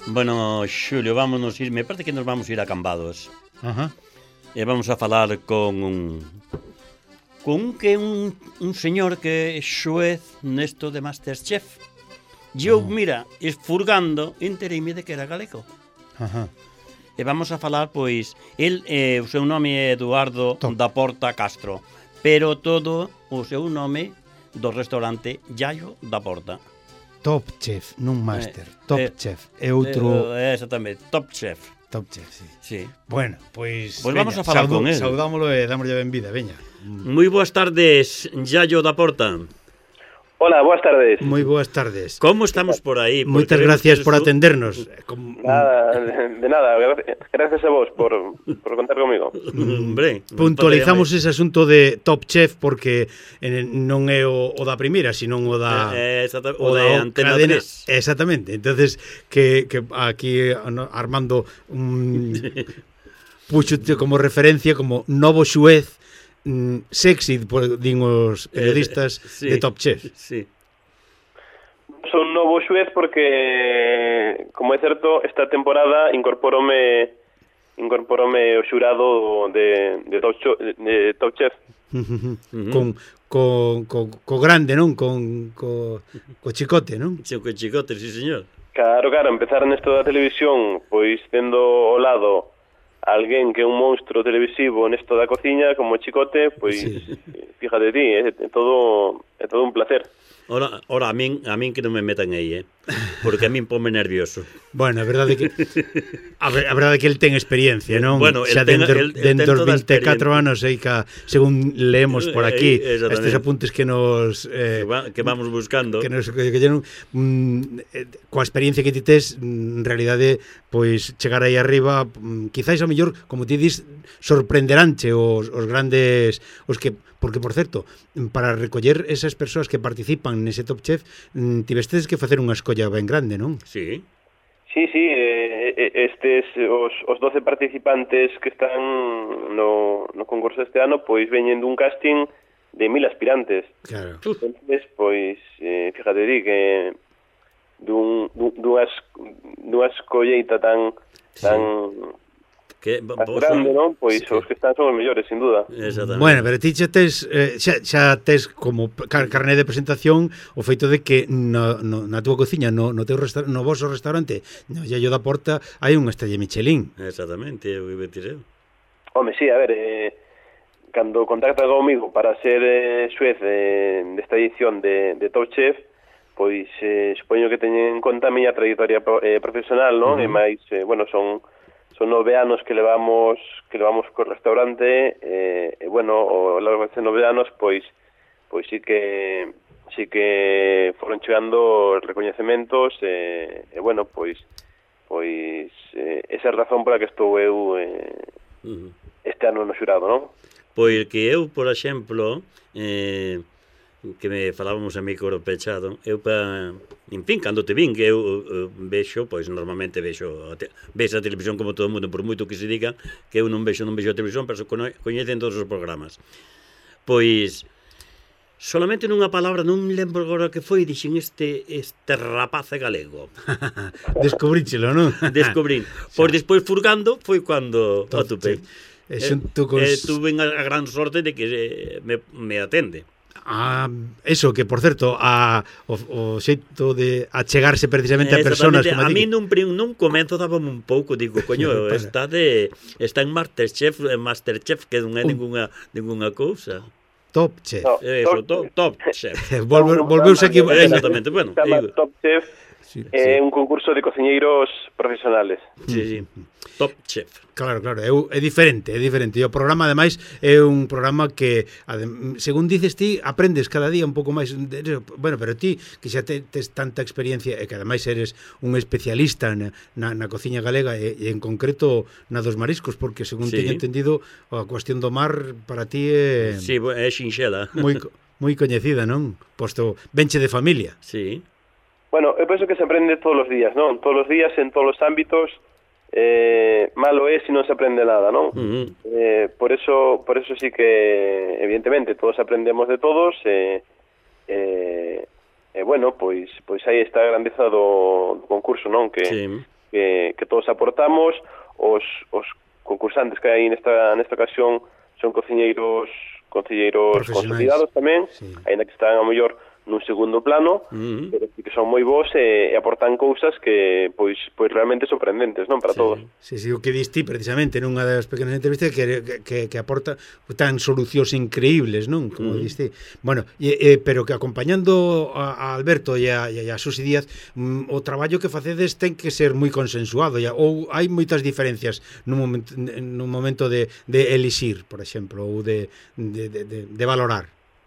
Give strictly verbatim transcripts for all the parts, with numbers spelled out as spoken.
Bueno, Xulio, vámonos ir, me parece que nos vamos ir a Cambados. Ajá. E vamos a falar con un con un que un, un señor que é xuez nesto de Masterchef. E eu, Oh. mira, esfurgando, enterei-me de que era galego. Ajá. E vamos a falar, pois, el, eh, o seu nome é Eduardo Top. da Porta Castro, pero todo o seu nome do restaurante Yayo da Porta. Top Chef, non Master. Eh, Top eh, Chef. É outro... Eh, exactamente, Top Chef. Top Chef, sí. Sí. Bueno, pois... Pois vamos a falar con él. Saudámolo e dámoslle a benvida, veña. Moi boas tardes, Yayo da Porta. Hola, boas tardes. Moi boas tardes. Como estamos por aí? Moitas Porque gracias vemos que por su- atendernos. Com... Nada, de nada, gracias, gracias a vos por, por contar conmigo. Hombre, Puntualizamos ese asunto de Top Chef porque eh, non é o, o da primeira, sino o da... Eh, eh, exacta- o o da de Antena cadena. tres. Exactamente. Entonces que, que aquí ano, Armando un puxo como referencia como novo xuez mm, sexy, por, din os periodistas Eh, sí, de Top Chef. Sí. Son novo xuez porque, como é certo, esta temporada incorporome incorporome o xurado de, de, top, Cho- de Top Chef. Ujú. con, co, co, co grande, non? Con co, co chicote, non? Cheo que chicote, sí, señor. Claro, claro, empezar nesto da televisión, pois tendo ao lado alguén que é un monstro televisivo nesto da cociña como Chicote, pois Sí. fíjate ti, é, é todo é todo un placer. Ora, ora a min a min que non me metan aí, eh. Porque a min ponme nervioso. Bueno, a verdade é que a, ver, a verdade é que el ten experiencia, non? Bueno, el xa ten- dentro, el- el dentro ten dos toda a vinte e catro experiencia. anos aí que según leemos por aquí Eh, exactamente. estes apuntes que nos eh, Que, va, que vamos buscando. que nos que, que llenon, mm, eh, coa experiencia que ti tes, mm, en realidade pois chegar aí arriba, mm, quizáis a mellor, como ti dis, sorprenderanche os, os grandes os que, porque por certo, para recoller esas persoas que participan nese Top Chef, mm, tivestedes que facer unha escolla ben grande, non? Sí. Sí, sí, eh, eh, estes os, os doce participantes que están no, no concurso este ano, pois veñen dun casting de mil aspirantes. Claro. Entonces, pois, eh, fíjate di que dun, dun, dunhas, dunhas colleita tan tan, Que tan vos grande, son- non? Pois Sí. os que están son os mellores, sin duda. Exactamente. Bueno, pero ti xa tes, eh, xa, xa tes como car carné de presentación o feito de que no, no, na túa cociña, no, no teu resta no vosso restaurante, no Yayo da Porta, hai unha estrella Michelin. Exactamente, eu iba a dicir eu. Home, sí, a ver, eh, cando contactan comigo para ser eh, xuez de, desta edición de, de Top Chef, pois eh, supoño que teñen en conta a miña trayectoria pro, eh, profesional, non? Uh -huh. E máis, eh, bueno, son son nove anos que levamos que levamos co restaurante, eh, e bueno, ao largo destes nove anos, pois pois sí que sí que foron chegando recoñecementos e, e bueno, pois pois eh, esa é a razón pola que estou eu eh, Uh -huh. este ano no xurado, non? Pois que eu, por exemplo, eh, que me falábamos a micro pechado, eu pa, en fin, cando te vin que eu, eu vexo, pois normalmente vexo a te, vexo a televisión como todo o mundo, por moito que se diga que eu non vexo, non vexo a televisión, pero cono, coñecen todos os programas. Pois solamente nunha palabra, non me lembro agora que foi, dixen este este rapaz é galego. Descubríchelo, non? Descubrín. Pois despois furgando foi cando Top atopei. E xunto cos... Eh, tuve a, a gran sorte de que eh, me, me atende. Ah, eso, que por certo, a, o, o xeito de achegarse precisamente a personas como a ti. mí nun, prim- nun comenzo dábame un pouco, digo, coño, Pasa. está de está en Masterchef, en Masterchef que non é Un- ningunha ningunha cousa. Top Chef. No, Eso, top, top chef. Volve, volveuse aquí... Eh, exactamente, bueno, Se chama digo. Top Chef, Sí, é un concurso de cociñeiros profesionales. Sí, sí. Top chef. Claro, claro, é, é diferente, é diferente. E o programa, ademais, é un programa que, adem, según dices ti, aprendes cada día un pouco máis. De, bueno, pero ti, que xa te, tes tanta experiencia e que ademais eres un especialista na, na, na cociña galega e, e en concreto na dos mariscos, porque según Sí. teño entendido, a cuestión do mar para ti é Sí, bo- é xinxela. moi, moi coñecida, non? Posto venche de familia. Sí. Bueno, eu penso que se aprende todos os días, non? Todos os días, en todos os ámbitos, eh, malo é se non se aprende nada, non? Uh -huh. Eh, por eso por eso sí que, evidentemente, todos aprendemos de todos, e eh, eh, eh, bueno, pois pois aí está a grandeza do, do concurso, non? Que, Sí. que, que todos aportamos. Os, os concursantes que hai nesta, nesta ocasión son cociñeiros cociñeiros consolidados tamén, sí. Ainda que están a mellor nun segundo plano, uh-huh. Pero sí que son moi bons e, e aportan cousas que pois pois realmente sorprendentes, non, para sí. todos. Sí, sí, o que diste precisamente nunha das pequenas entrevistas que, que, que aporta tan solucións increíbles, non, como uh-huh. diste. Bueno, e, e, pero que acompañando a, a Alberto e a, e a Susi Díaz, mm, o traballo que facedes ten que ser moi consensuado, ya, ou hai moitas diferencias nun momento, nun momento de, de elixir, por exemplo, ou de, de, de, de, de valorar.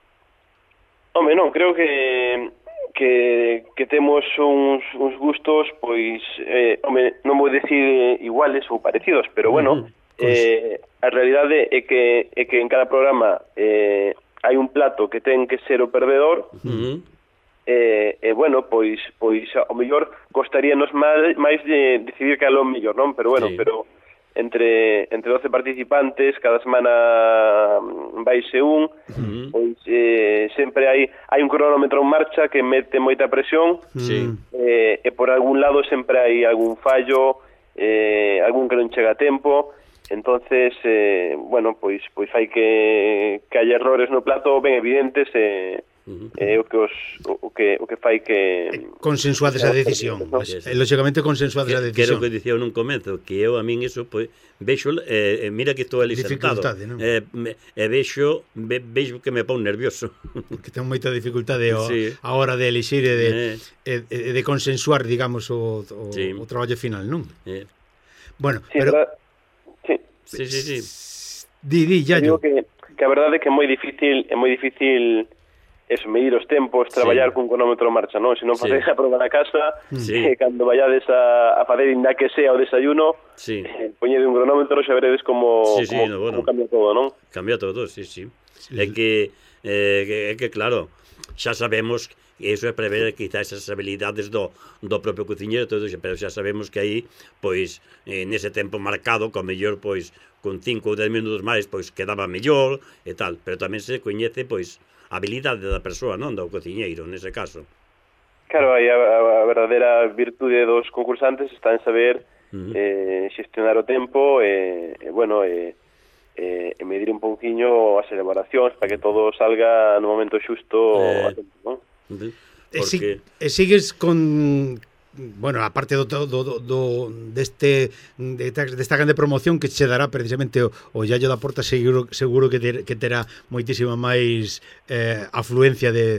Home, non, creo que que, que temos uns, uns gustos, pois, eh, home, non vou decir iguales ou parecidos, pero bueno, uh-huh. eh, a realidade é que, é que en cada programa eh, hai un plato que ten que ser o perdedor, uh-huh. e, eh, bueno, pois, pois ao mellor costaríanos máis, máis de decidir que é o mellor, non? Pero bueno, sí. pero... entre entre doce participantes, cada semana vaise un, uh-huh. Pois eh, sempre hai hai un cronómetro en marcha que mete moita presión, sí. eh, e por algún lado sempre hai algún fallo, eh, algún que non chega a tempo, entonces eh, bueno, pois pois hai que que hai errores no plato ben evidentes e Uh-huh. Eh, o que os o que o que fai que consensuades a decisión, no? E lógicamente consensuades a decisión. Quero que dicía nun comezo que eu a min eso pois vexo eh, mira que estou ali sentado. Eh, me, e vexo ve, vexo que me pon nervioso. Porque ten moita dificultade o, sí. A hora de elixir e de eh. e, de consensuar, digamos, o o, sí. o traballo final, non? Eh. Bueno, sí, pero verdad. Sí. Sí, sí, sí. Di, di, ya yo. Que que a verdade é que é moi difícil, é moi difícil eso, medir os tempos, traballar sí. cun cronómetro en marcha, non? Se non facedes sí. a prova na casa, sí. eh, cando vallades a, a facer inda que sea o desayuno, sí. eh, poñede un cronómetro, xa veredes como, sí, sí, como, no, bueno. como cambia todo, non? Cambia todo, sí, sí. sí. É que, eh, que, é que, claro, xa sabemos que iso é prever quizás esas habilidades do, do propio cociñeiro, todo iso, pero xa sabemos que aí, pois, eh, nese tempo marcado, con mellor, pois, con cinco ou dez minutos máis, pois, quedaba mellor e tal, pero tamén se coñece, pois, a habilidade da persoa, non, do cociñeiro, nese caso. Claro, aí a, a verdadeira virtude dos concursantes está en saber uh-huh. eh, xestionar o tempo e, eh, bueno, e, eh, e medir un pouquiño as elaboracións para que todo salga no momento xusto eh, a tempo, non? Uh-huh. Porque... E, si, e sigues con... Bueno, aparte do, do, do, do deste desta, desta grande promoción que che dará precisamente o, o Yayo da Porta, seguro, seguro que, ter, que terá moitísima máis eh, afluencia de,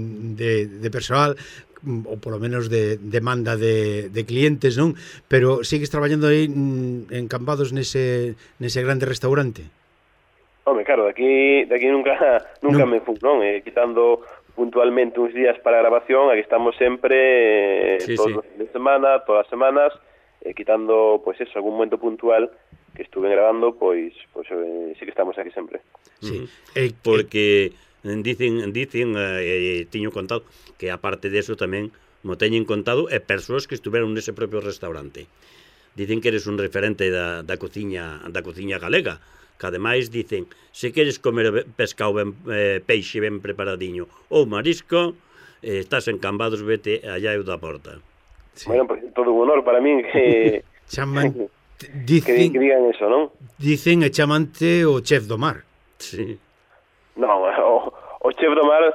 de, de persoal, ou polo menos de demanda de, de clientes, non? Pero sigues traballando aí en Cambados nese, nese grande restaurante? Home, claro, de aquí, de aquí nunca, nunca no. me fui, non? Eh, quitando puntualmente uns días para a grabación, aquí estamos sempre eh, sí, todos sí. os fines de semana, todas as semanas, eh, quitando, pois pues eso, algún momento puntual que estuve grabando, pois pois eh, sí que estamos aquí sempre. Sí, eh, porque eh, dicen, dicen eh, tiño contado que aparte de eso tamén mo teñen contado e persoas que estuveron nese propio restaurante. Dicen que eres un referente da, da cociña da cociña galega, que ademais dicen, se queres comer pescado ben, eh, peixe ben preparadiño ou marisco, eh, estás en Cambados, vete a Yayo da Porta. Sí. Bueno, pues todo un honor para min que, chaman, dicen, que, que digan eso, non? Dicen e chamante o chef do mar. Sí. Non, o, o chef do mar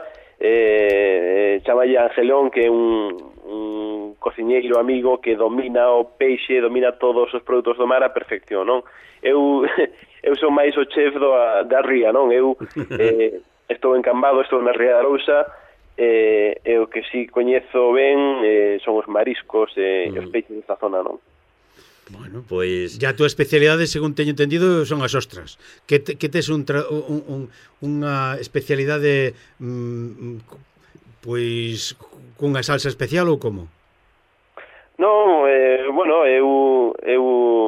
eh, chamalle Angelón, que é un, un cociñeiro amigo que domina o peixe, domina todos os produtos do mar a perfección, non? Eu eu son máis o chef do, da ría, non? Eu eh, estou en Cambado, estou na Ría da Arousa, eh, e o que si coñezo ben eh, son os mariscos e mm. os peixes desta zona, non? Bueno, pois... Ya a túa especialidade, según teño entendido, son as ostras. Que, te, que tes un, tra... un, un, unha especialidade mm, pois cunha salsa especial ou como? Non, eh, bueno, eu... eu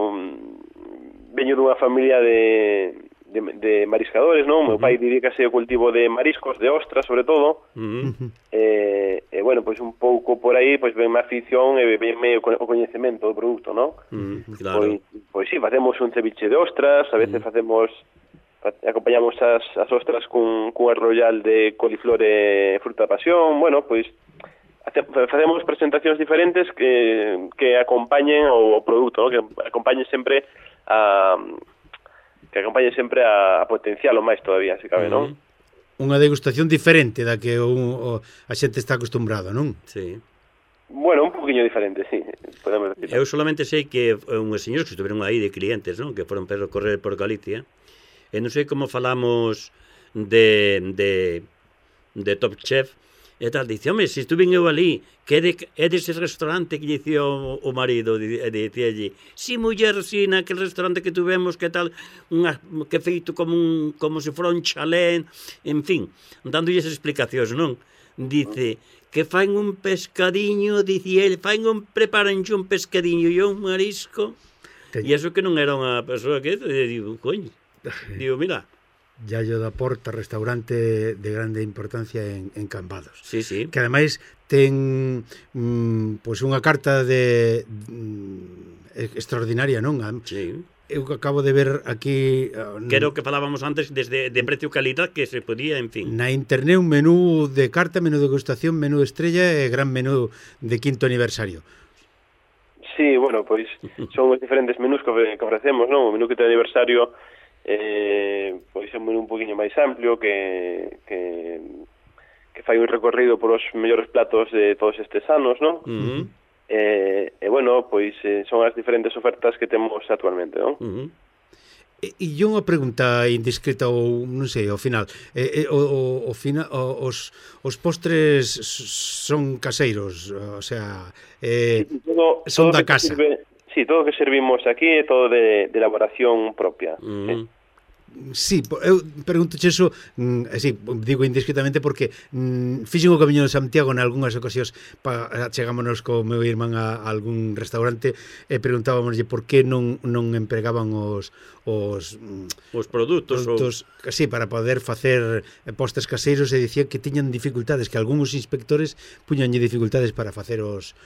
veño dunha familia de, de, de mariscadores, non? Uh-huh. Meu pai dedícase ao cultivo de mariscos, de ostras, sobre todo. Uh-huh. E, e, bueno, pois un pouco por aí, pois venme a afición e venme o coñecemento do produto, non? Uh-huh, claro. Pois, pois sí, facemos un ceviche de ostras, a veces uh-huh. facemos, acompañamos as, as ostras cun, cun arroyal de coliflor e fruta de pasión, bueno, pois facemos presentacións diferentes que, que acompañen o produto, ¿no? Que acompañen sempre a que acompañen sempre a, a potencialo máis todavía, se cabe, non? Unha degustación diferente da que o, o, a xente está acostumbrado, non? Sí. Bueno, un poquinho diferente, sí, podemos decir. Eu solamente sei que unhos señores que estuveron aí de clientes, non? Que foron para correr por Galicia. E non sei como falamos de de de Top Chef e tal, dice, home, se estuve eu ali, que é, de, é dese restaurante que dicía o, o marido, e dicía allí, si, muller, si, naquele restaurante que tuvemos, que tal, unha, que feito como un, como se fora un chalén, en fin, dándolle esas explicacións, non? Dice, que fain un pescadiño, dice ele, fain un, preparanlle un pescadiño e un marisco, e iso que non era unha persoa que, e digo, coño, digo, mira, Yayo da Porta, restaurante de grande importancia en, en Cambados. Sí, sí. Que ademais ten mm, pois unha carta de mm, extraordinaria, non? Sí. Eu acabo de ver aquí uh, que era o que falábamos antes desde de precio calidad que se podía, en fin. Na internet un menú de carta, menú de degustación, menú estrella e gran menú de quinto aniversario. Sí, bueno, pois son os diferentes menús que ofrecemos, non? O menú que ten aniversario eh, pois é un menú un poquinho máis amplio que, que, que fai un recorrido por os mellores platos de todos estes anos, non? Uh-huh. E, e bueno, pois eh, son as diferentes ofertas que temos actualmente, non? Uh-huh. E, e unha pregunta indiscreta ou non sei, ao final, e, e, o, o, o fina, o, os, os postres son caseiros, o sea, eh, sí, todo, son todo da casa. Sirve, sí, todo o que servimos aquí é todo de, de elaboración propia. Uh-huh. Sí. Sí, eu pregunto eso, mm, sí, digo indiscretamente porque mm, fixen o camiño de Santiago en algunhas ocasións pa, chegámonos co meu irmán a, a algún restaurante e preguntábamoslle por que non, non empregaban os os, os produtos, produtos o... sí, para poder facer postres caseiros e dicían que tiñan dificultades, que algúns inspectores puñanlle dificultades para facer os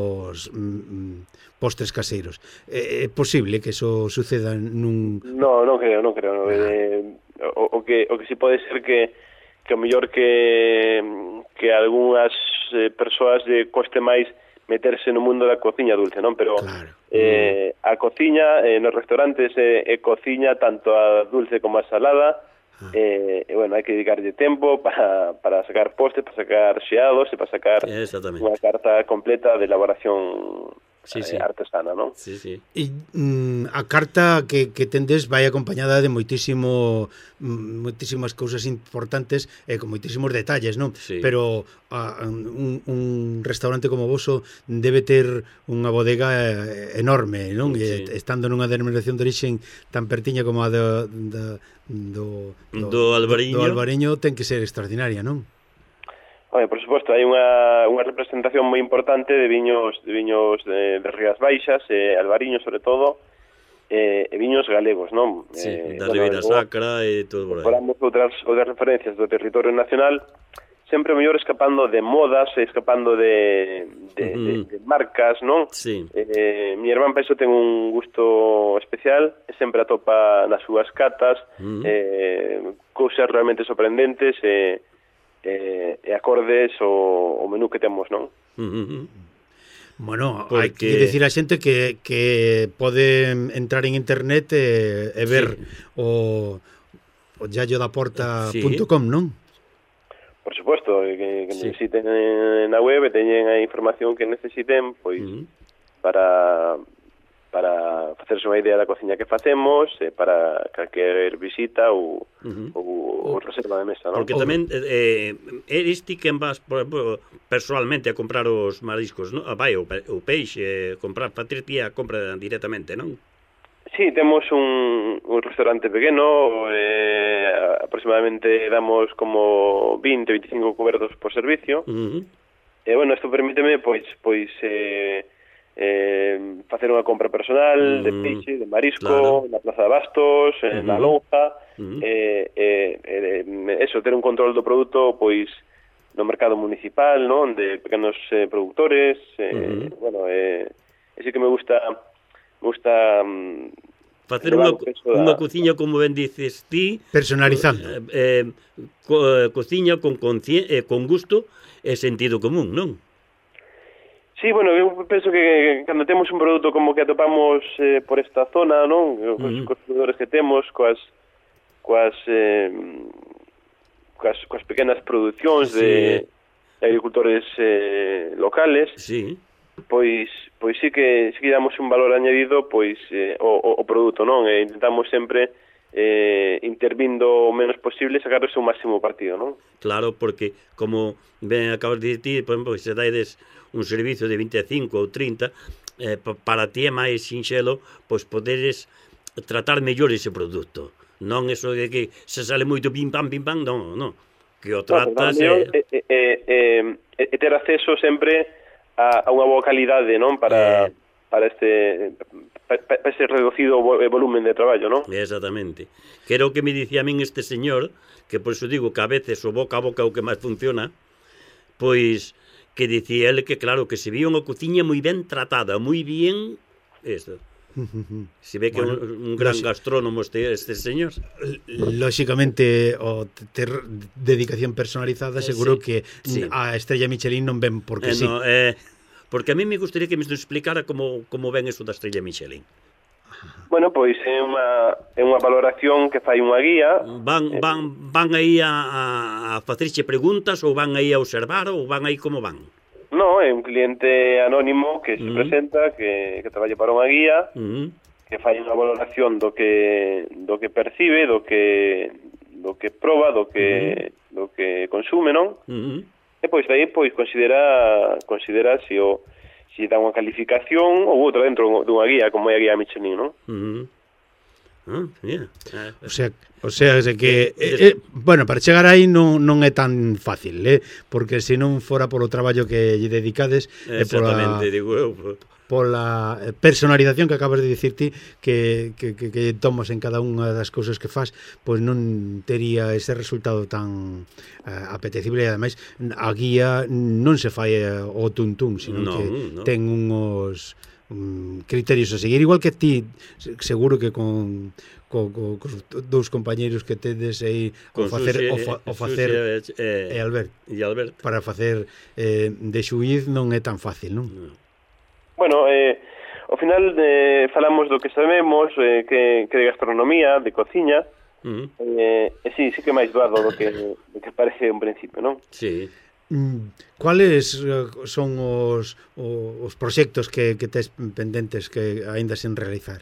os mm, postres caseiros. É, é posible que eso suceda nun... No, non creo, non creo. No. Eh, o, o que o que si pode ser que que o mellor que que algunhas eh, persoas lle coste máis meterse no mundo da cociña dulce, non? Pero claro. eh, a cociña eh, nos restaurantes é eh, eh, cociña tanto a dulce como a salada. Ah. Eh, e, bueno, hai que dedicarlle tempo para, para sacar postres, para sacar xeados e para sacar unha carta completa de elaboración sí, sí. Eh, artesana, non? Sí, sí. E mm, a carta que, que tendes vai acompañada de moitísimo moitísimas cousas importantes e con moitísimos detalles, non? Sí. Pero a, un, un restaurante como voso debe ter unha bodega enorme, non? Sí. E, estando nunha denominación de orixen tan pertiña como a do, do, do, do, do Albariño, do Albariño ten que ser extraordinaria, non? Oye, por suposto, hai unha, unha representación moi importante de viños de viños de, de Rías Baixas, eh, Albariño sobre todo, eh, e viños galegos, non? Sí, eh, da Ribeira bueno, Sacra e todo por aí. Falamos outras, outras referencias do territorio nacional, sempre mellor escapando de modas, escapando de, de, uh-huh. de, de marcas, non? Sí. Eh, mi irmán Peso ten un gusto especial, e sempre atopa nas súas catas, uh-huh. eh, cousas realmente sorprendentes, e eh, Eh, e acordes o, o menú que temos, non? Uh-huh. Bueno, porque... hai que decir a xente que, que pode entrar en internet e, e ver sí. o, o yayo da porta punto com, sí. non? Por suposto, que, que sí. necesiten na web e teñen a información que necesiten, pois, uh-huh. para... para facerse unha idea da cociña que facemos, eh, para calquer visita ou, uh-huh. ou, ou reserva de mesa, non? Porque tamén eh, eres ti quen vas por, por, personalmente a comprar os mariscos, non? Ah, vai, o, o peixe, eh, comprar, facer ti a compra directamente, non? Sí, temos un, un restaurante pequeno, eh, aproximadamente damos como vinte, veinticinco cubertos por servicio, uh-huh. e bueno, isto permíteme, pois, pois, eh, Eh, facer unha compra personal mm, de peixe, de marisco, claro. na Plaza de Bastos, uh-huh. na lonja, uh-huh. eh, eh, eh, eso, ter un control do produto pois no mercado municipal, non, de pequenos eh, productores, eh, uh-huh. bueno, eh, ese que me gusta me gusta um, facer unha, unha cociña, como ben dices ti, personalizando, eh, eh, co, cociña con, eh, con gusto e sentido común, non? Sí, bueno, eu penso que cando temos un produto como que atopamos eh, por esta zona, non? Os Mm. consumidores que temos, coas coas eh, coas, coas pequenas producións Sí. de agricultores eh, locales, Sí, pois pois sí que sí que damos un valor añadido pois eh, o, o, o produto, non? E intentamos sempre eh, intervindo o menos posible sacarles un máximo partido, non? claro, porque como ben acabas de dicir, por exemplo, se daides un servicio de vinte e cinco ou trinta, eh, pa- para ti é máis sinxelo pois poderes tratar mellor ese produto. Non eso de que se sale moito pim pam pim pam, non, non. Que o tratas mellor, e e, e, e, e ter acceso sempre a, a unha boa calidade, non? Para, Eh. para este para, para ese reducido vo- volumen de traballo, non? exactamente. Que era o que me dicía a min este señor, que por iso digo que a veces o boca a boca é o que máis funciona, pois que dicía ele que claro, que se vía unha cociña moi ben tratada, moi bien, eso. Se ve que Bueno, bueno, un, un gran loxe- gastrónomo este, este señor. Lóxicamente o ter dedicación personalizada seguro Sí, que sí. a estrella Michelin non ven porque Eh, sí. no, eh, porque a mí me gustaría que me explicara como, como ven eso da estrella Michelin. Bueno, pois é unha, é unha valoración que fai unha guía. Van, van, van aí a, a, a facerche preguntas ou van aí a observar ou van aí como van? No, é un cliente anónimo que se Mm. presenta, que, que traballa para unha guía, Uh -huh. que fai unha valoración do que do que percibe, do que do que proba, do que do que consume, non? Uh -huh. E pois aí pois considera considera se o se dá unha calificación ou outra dentro dunha guía, como é a guía Michelin, non? Uh -huh. Ah, mira. Ah, O sea, o sea, é que Eh, eh, eh, bueno, para chegar aí non non é tan fácil, eh, porque se non fora polo traballo que lle dedicades e pola exactamente, digo eu. pola personalización que acabas de dicirti que, que, que, que tomas en cada unha das cousas que faz, pois non tería ese resultado tan uh, apetecible e ademais a guía non se fai uh, o tuntún, sino Non, que non. ten unhos um, criterios a seguir, igual que ti seguro que con co, co, cos dous compañeiros que tedes aí o facer Susi, o, fa, o facer Susi, eh, e Albert e Albert. para facer eh, de xuíz non é tan fácil, non? No. Bueno, eh, ao final eh, falamos do que sabemos, eh, que, que de gastronomía, de cociña, Uh -huh. eh, e sí, sí que máis doado do que, do que parece un principio, non? Sí. Mm, Cuáles uh, son os, os, os proxectos que, que tes pendentes que aínda sen realizar?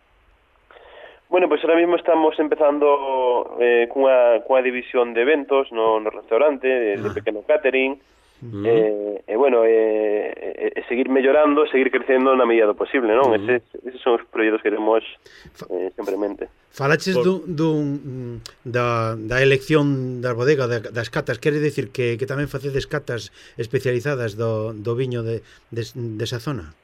Bueno, pois pues ahora mismo estamos empezando eh, cunha, cunha división de eventos no, no restaurante, de, de Ah. pequeno catering, Uh -huh. eh, e bueno, eh, eh, eh, seguir mellorando, seguir crecendo na medida do posible, non? Uh -huh. Eses, eses son os proxectos que temos eh, sempre en mente. Falaches Por... dun, dun, da, da elección da bodega, da, das catas, quere dicir que, que tamén facedes catas especializadas do, do viño de, de, desa zona?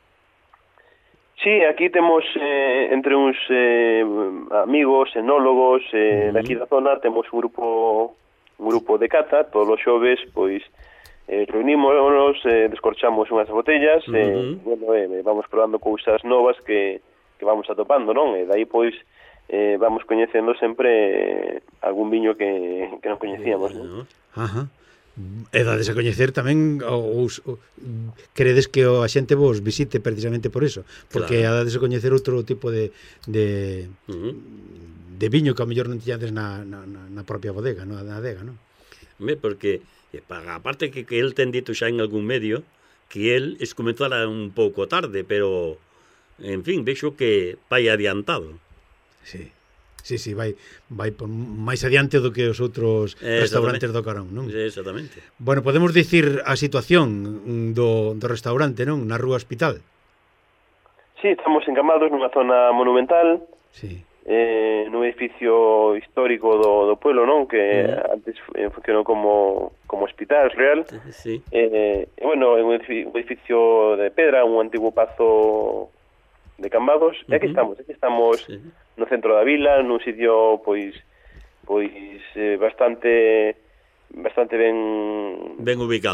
Sí, aquí temos eh, entre uns eh, amigos, enólogos eh, Uh -huh. daqui da zona, temos un grupo un grupo de cata, todos os xoves, pois eh, reunímonos, eh, descorchamos unhas botellas, Uh eh, -huh. bueno, eh, vamos probando cousas novas que, que vamos atopando, non? E dai, pois, eh, vamos coñecendo sempre eh, algún viño que, que non coñecíamos, non? No. Ajá. E dades a coñecer tamén ou, ou, credes que a xente vos visite precisamente por eso, porque Claro. a dades a coñecer outro tipo de, de, Uh -huh. de viño que a mellor non tiñades na, na, na propia bodega, no? Na adega, non? Me, porque eh, pa- aparte que, que el ten dito xa en algún medio que el es comenzara un pouco tarde, pero en fin, vexo que vai adiantado. Sí. Sí, sí, vai vai por máis adiante do que os outros Eh, restaurantes do Carón, non? Exactamente. Bueno, podemos dicir a situación do, do restaurante, non? Na Rúa Hospital. Sí, estamos encamados nunha zona monumental, Sí. eh, nun edificio histórico do, do pueblo, non? Que Mm. antes eh, funcionou como, como hospital real. Sí. Eh, e, bueno, é un edificio, un edificio de pedra, un antigo pazo de Cambados. E aquí Ujú. estamos, aquí estamos Sí. no centro da vila, nun sitio, pois, pois eh, bastante bastante ben Ben ubicados.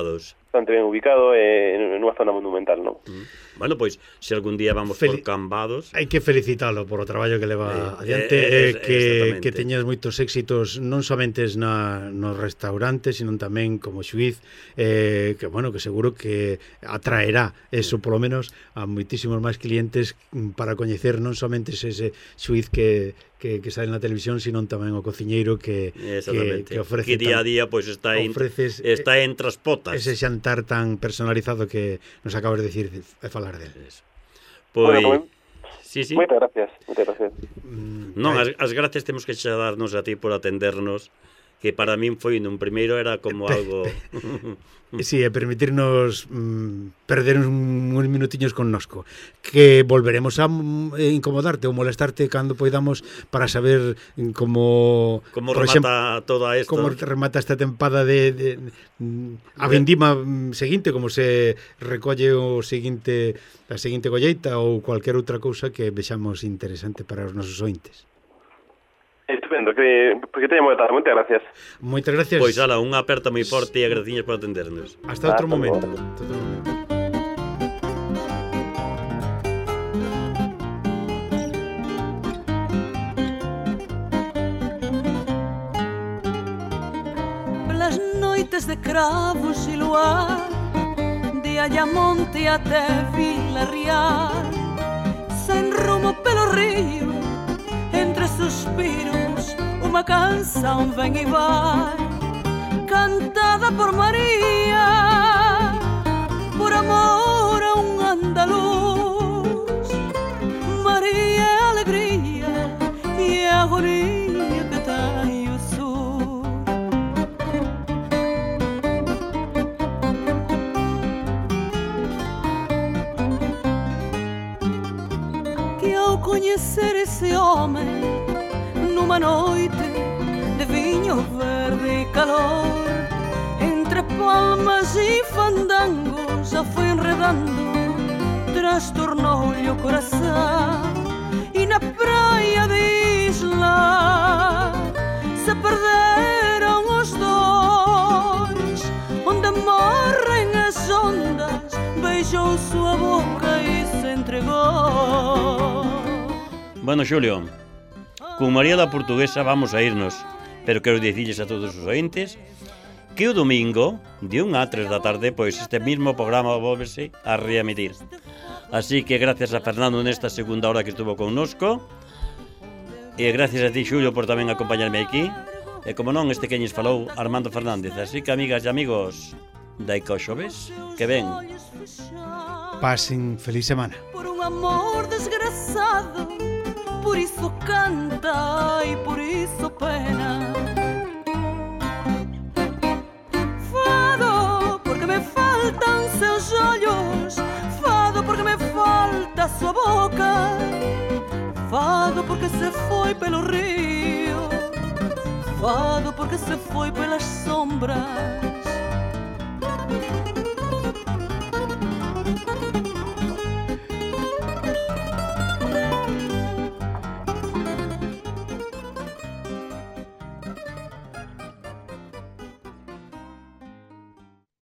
bastante ben ubicado e eh, nunha zona monumental, non? Mm. Bueno, pois, se algún día vamos Fel- por Cambados... Hai que felicitalo por o traballo que leva Eh, adiante eh, eh, es- que, exactamente. que teñas moitos éxitos non somente na, nos restaurantes, sino tamén como xuiz, eh, que bueno, que seguro que atraerá eso polo menos a moitísimos máis clientes mm, para coñecer non somente ese xuiz que, que, que sale na televisión, sino tamén o cociñeiro que, que, Exactamente. que ofrece que día a tan- día pois está en, ofreces, está en traspotas. ese xantar tan personalizado que nos acabas de dicir e falar del. Eso. Pois, Bueno, sí, sí. Moitas gracias, moitas gracias. Mm, Non, hai- as, as gracias temos que xa darnos a ti por atendernos, que para min foi nun primeiro era como algo... Sí, e permitirnos mm, perder un, uns minutiños connosco, que volveremos a mm, incomodarte ou molestarte cando poidamos para saber mm, como como por remata exemplo, toda esta... como remata esta tempada de, de mm, a vindima mm, seguinte, como se recolle o seguinte a seguinte colleita ou cualquier outra cousa que vexamos interesante para os nosos ointes. Estupendo, que, porque teño moitas, moitas gracias. Moitas gracias. Pois ala, unha aperta moi forte e graciñas por atendernos. Hasta outro Hasta momento. luego. Hasta outro momento. Pelas noites de cravos e luar, de Ayamonte até Vila Real, sen rumo pelo río, entre suspiros, unha canção vem e vai, cantada por María, por amor a un andaluz. María é alegría e a agonia que tem o sur. Que ao conhecer esse homem numa noite de vinho verde e calor, entre palmas e fandangos já foi enredando, trastornou-lhe o coração. E na praia de Isla se perderam os dois, onde morrem as ondas, beijou sua boca e se entregou. Bueno, Xulio, con María la Portuguesa vamos a irnos, pero quero dicirles a todos os ointes que o domingo, de unha a tres da tarde, pois este mismo programa volvese a reemitir. Así que gracias a Fernando nesta segunda hora que estuvo connosco, e gracias a ti, Xulio, por tamén acompañarme aquí, e como non, este que lles falou Armando Fernández. Así que, amigas e amigos, dai co xoves, que ven. Pasen feliz semana. Por un amor desgraçado, por isso canta e por isso pena. Fado porque me faltan seus ollos, fado porque me falta sua boca, fado porque se foi pelo río, fado porque se foi pelas sombras.